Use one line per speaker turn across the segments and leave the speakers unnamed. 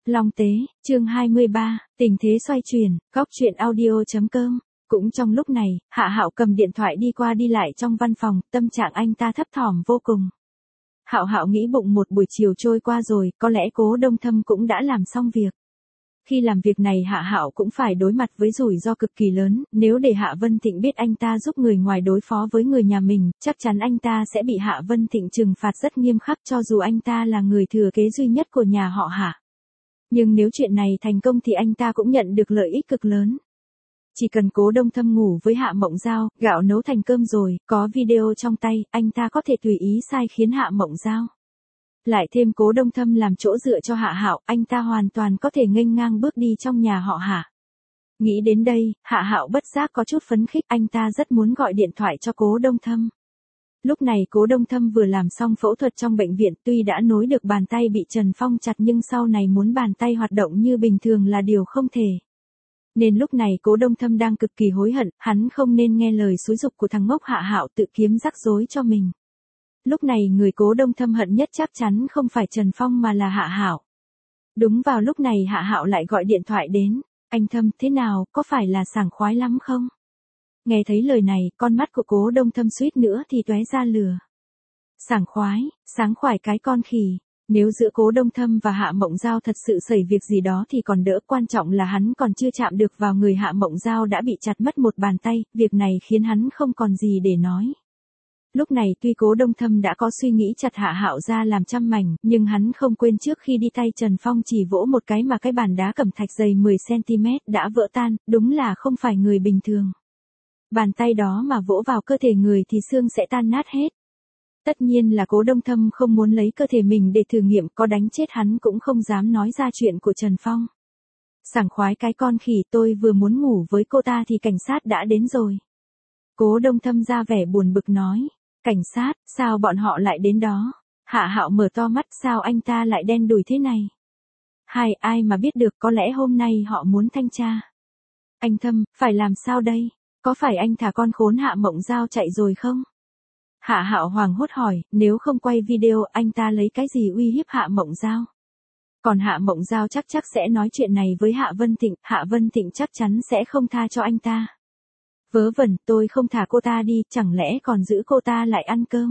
Long Tế, chương 23, tình thế xoay chuyển, góc truyện audio.com. Cũng trong lúc này, Hạ Hạo cầm điện thoại đi qua đi lại trong văn phòng, tâm trạng anh ta thấp thỏm vô cùng. Hạo nghĩ bụng một buổi chiều trôi qua rồi, có lẽ Cố Đông Thâm cũng đã làm xong việc. Khi làm việc này Hạ Hạo cũng phải đối mặt với rủi ro cực kỳ lớn, nếu để Hạ Vân Thịnh biết anh ta giúp người ngoài đối phó với người nhà mình, chắc chắn anh ta sẽ bị Hạ Vân Thịnh trừng phạt rất nghiêm khắc cho dù anh ta là người thừa kế duy nhất của nhà họ Hạ. Nhưng nếu chuyện này thành công thì anh ta cũng nhận được lợi ích cực lớn. Chỉ cần Cố Đông Thâm ngủ với Hạ Mộng Giao, gạo nấu thành cơm rồi, có video trong tay, anh ta có thể tùy ý sai khiến Hạ Mộng Giao. Lại thêm Cố Đông Thâm làm chỗ dựa cho Hạ Hạo, anh ta hoàn toàn có thể nghênh ngang bước đi trong nhà họ Hạ. Nghĩ đến đây, Hạ Hạo bất giác có chút phấn khích, anh ta rất muốn gọi điện thoại cho Cố Đông Thâm. Lúc này Cố Đông Thâm vừa làm xong phẫu thuật trong bệnh viện, tuy đã nối được bàn tay bị Trần Phong chặt nhưng sau này muốn bàn tay hoạt động như bình thường là điều không thể. Nên lúc này Cố Đông Thâm đang cực kỳ hối hận, hắn không nên nghe lời xúi giục của thằng ngốc Hạ Hạo tự kiếm rắc rối cho mình. Lúc này người Cố Đông Thâm hận nhất chắc chắn không phải Trần Phong mà là Hạ Hạo. Đúng vào lúc này Hạ Hạo lại gọi điện thoại đến, anh Thâm thế nào, có phải là sảng khoái lắm không? Nghe thấy lời này, con mắt của Cố Đông Thâm suýt nữa thì tóe ra lửa. Sảng khoái, sáng khoái cái con khỉ. Nếu giữa Cố Đông Thâm và Hạ Mộng Giao thật sự xảy việc gì đó thì còn đỡ, quan trọng là hắn còn chưa chạm được vào người Hạ Mộng Giao đã bị chặt mất một bàn tay, việc này khiến hắn không còn gì để nói. Lúc này tuy Cố Đông Thâm đã có suy nghĩ chặt Hạ Hạo ra làm trăm mảnh, nhưng hắn không quên trước khi đi tay Trần Phong chỉ vỗ một cái mà cái bàn đá cẩm thạch dày 10cm đã vỡ tan, đúng là không phải người bình thường. Bàn tay đó mà vỗ vào cơ thể người thì xương sẽ tan nát hết. Tất nhiên là Cố Đông Thâm không muốn lấy cơ thể mình để thử nghiệm, có đánh chết hắn cũng không dám nói ra chuyện của Trần Phong. Sảng khoái cái con khỉ, tôi vừa muốn ngủ với cô ta thì cảnh sát đã đến rồi. Cố Đông Thâm ra vẻ buồn bực nói. Cảnh sát, sao bọn họ lại đến đó? Hạ Hạo mở to mắt, sao anh ta lại đen đủi thế này? Ai mà biết được, có lẽ hôm nay họ muốn thanh tra. Anh Thâm, phải làm sao đây? Có phải anh thả con khốn Hạ Mộng Giao chạy rồi không? Hạ Hạo hoảng hốt hỏi, nếu không quay video anh ta lấy cái gì uy hiếp Hạ Mộng Giao? Còn Hạ Mộng Giao chắc sẽ nói chuyện này với Hạ Vân Thịnh chắc chắn sẽ không tha cho anh ta. Vớ vẩn, tôi không thả cô ta đi, chẳng lẽ còn giữ cô ta lại ăn cơm?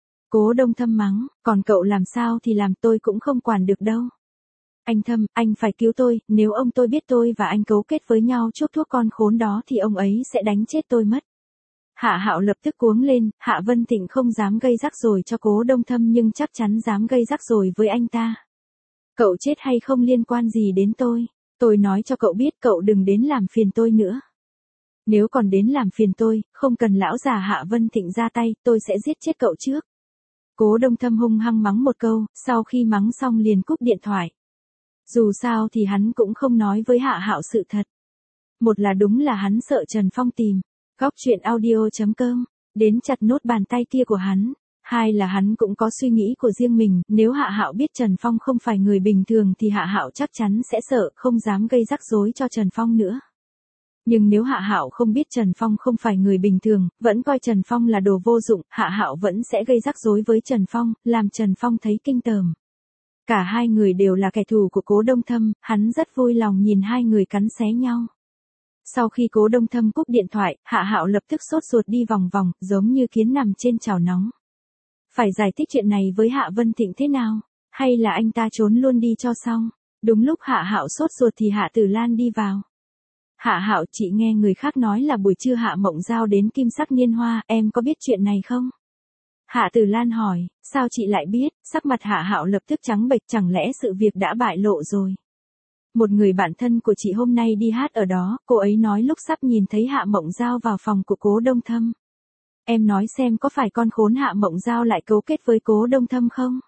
Cố Đông Thâm mắng, còn cậu làm sao thì làm, tôi cũng không quản được đâu. Anh Thâm, anh phải cứu tôi, nếu ông tôi biết tôi và anh cấu kết với nhau chuốc thuốc con khốn đó thì ông ấy sẽ đánh chết tôi mất. Hạ Hạo lập tức cuống lên, Hạ Vân Thịnh không dám gây rắc rối cho Cố Đông Thâm nhưng chắc chắn dám gây rắc rối với anh ta. Cậu chết hay không liên quan gì đến tôi nói cho cậu biết cậu đừng đến làm phiền tôi nữa. Nếu còn đến làm phiền tôi, không cần lão già Hạ Vân Thịnh ra tay, tôi sẽ giết chết cậu trước. Cố Đông Thâm hung hăng mắng một câu, sau khi mắng xong liền cúp điện thoại. Dù sao thì hắn cũng không nói với Hạ Hạo sự thật. Một là đúng là hắn sợ Trần Phong tìm. Góc truyện audio.com, đến chặt nốt bàn tay kia của hắn. Hai là hắn cũng có suy nghĩ của riêng mình, nếu Hạ Hạo biết Trần Phong không phải người bình thường thì Hạ Hạo chắc chắn sẽ sợ, không dám gây rắc rối cho Trần Phong nữa. Nhưng nếu Hạ Hạo không biết Trần Phong không phải người bình thường, vẫn coi Trần Phong là đồ vô dụng, Hạ Hạo vẫn sẽ gây rắc rối với Trần Phong, làm Trần Phong thấy kinh tởm. Cả hai người đều là kẻ thù của Cố Đông Thâm, hắn rất vui lòng nhìn hai người cắn xé nhau. Sau khi Cố Đông Thâm cúp điện thoại, Hạ Hạo lập tức sốt ruột đi vòng vòng, giống như kiến nằm trên chảo nóng. Phải giải thích chuyện này với Hạ Vân Thịnh thế nào? Hay là anh ta trốn luôn đi cho xong? Đúng lúc Hạ Hạo sốt ruột thì Hạ Tử Lan đi vào. Hạ Hạo, chị nghe người khác nói là buổi trưa Hạ Mộng Giao đến Kim Sắc Niên Hoa, em có biết chuyện này không? Hạ Tử Lan hỏi, sao chị lại biết? Sắc mặt Hạ Hạo lập tức trắng bệch, chẳng lẽ sự việc đã bại lộ rồi? Một người bạn thân của chị hôm nay đi hát ở đó, cô ấy nói lúc sắp nhìn thấy Hạ Mộng Giao vào phòng của Cố Đông Thâm. Em nói xem có phải con khốn Hạ Mộng Giao lại cấu kết với Cố Đông Thâm không?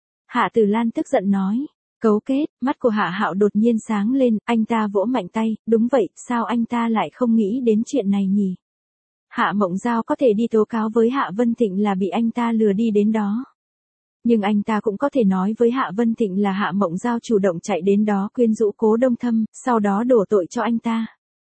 Hạ Tử Lan tức giận nói. Cấu kết, mắt của Hạ Hạo đột nhiên sáng lên, anh ta vỗ mạnh tay, đúng vậy, sao anh ta lại không nghĩ đến chuyện này nhỉ? Hạ Mộng Giao có thể đi tố cáo với Hạ Vân Thịnh là bị anh ta lừa đi đến đó. Nhưng anh ta cũng có thể nói với Hạ Vân Thịnh là Hạ Mộng Giao chủ động chạy đến đó quyến rũ Cố Đông Thâm, sau đó đổ tội cho anh ta.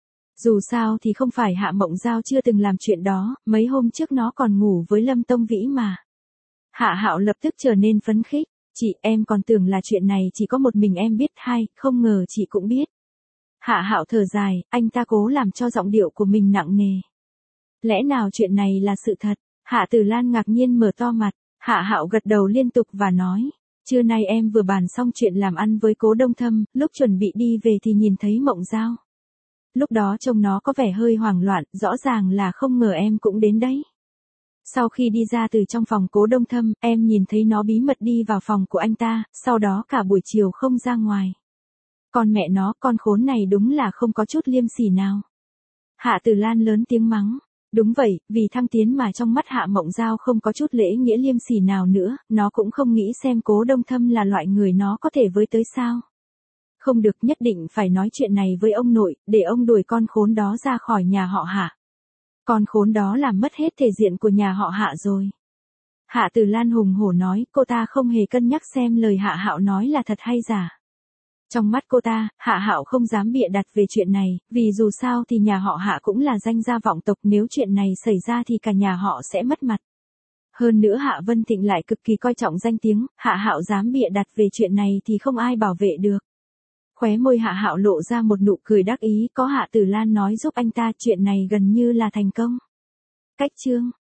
Dù sao thì không phải Hạ Mộng Giao chưa từng làm chuyện đó, mấy hôm trước nó còn ngủ với Lâm Tông Vĩ mà. Hạ Hạo lập tức trở nên phấn khích. Chị, em còn tưởng là chuyện này chỉ có một mình em biết, hay, không ngờ chị cũng biết. Hạ Hạo thở dài, anh ta cố làm cho giọng điệu của mình nặng nề. Lẽ nào chuyện này là sự thật? Hạ Tử Lan ngạc nhiên mở to mặt, Hạ Hạo gật đầu liên tục và nói, trưa nay em vừa bàn xong chuyện làm ăn với Cố Đông Thâm, lúc chuẩn bị đi về thì nhìn thấy Mộng Giao. Lúc đó trông nó có vẻ hơi hoảng loạn, rõ ràng là không ngờ em cũng đến đấy. Sau khi đi ra từ trong phòng Cố Đông Thâm, em nhìn thấy nó bí mật đi vào phòng của anh ta, sau đó cả buổi chiều không ra ngoài. Con mẹ nó, con khốn này đúng là không có chút liêm sỉ nào. Hạ Tử Lan lớn tiếng mắng. Đúng vậy, vì thăng tiến mà trong mắt Hạ Mộng Giao không có chút lễ nghĩa liêm sỉ nào nữa, nó cũng không nghĩ xem Cố Đông Thâm là loại người nó có thể với tới sao. Không được, nhất định phải nói chuyện này với ông nội, để ông đuổi con khốn đó ra khỏi nhà họ Hạ. Con khốn đó làm mất hết thể diện của nhà họ Hạ rồi. Hạ Tử Lan hùng hổ nói, cô ta không hề cân nhắc xem lời Hạ Hạo nói là thật hay giả. Trong mắt cô ta, Hạ Hạo không dám bịa đặt về chuyện này, vì dù sao thì nhà họ Hạ cũng là danh gia vọng tộc, nếu chuyện này xảy ra thì cả nhà họ sẽ mất mặt. Hơn nữa Hạ Vân Thịnh lại cực kỳ coi trọng danh tiếng, Hạ Hạo dám bịa đặt về chuyện này thì không ai bảo vệ được. Khóe môi Hạ Hạo lộ ra một nụ cười đắc ý, có Hạ Tử Lan nói giúp anh ta, chuyện này gần như là thành công. Cách chương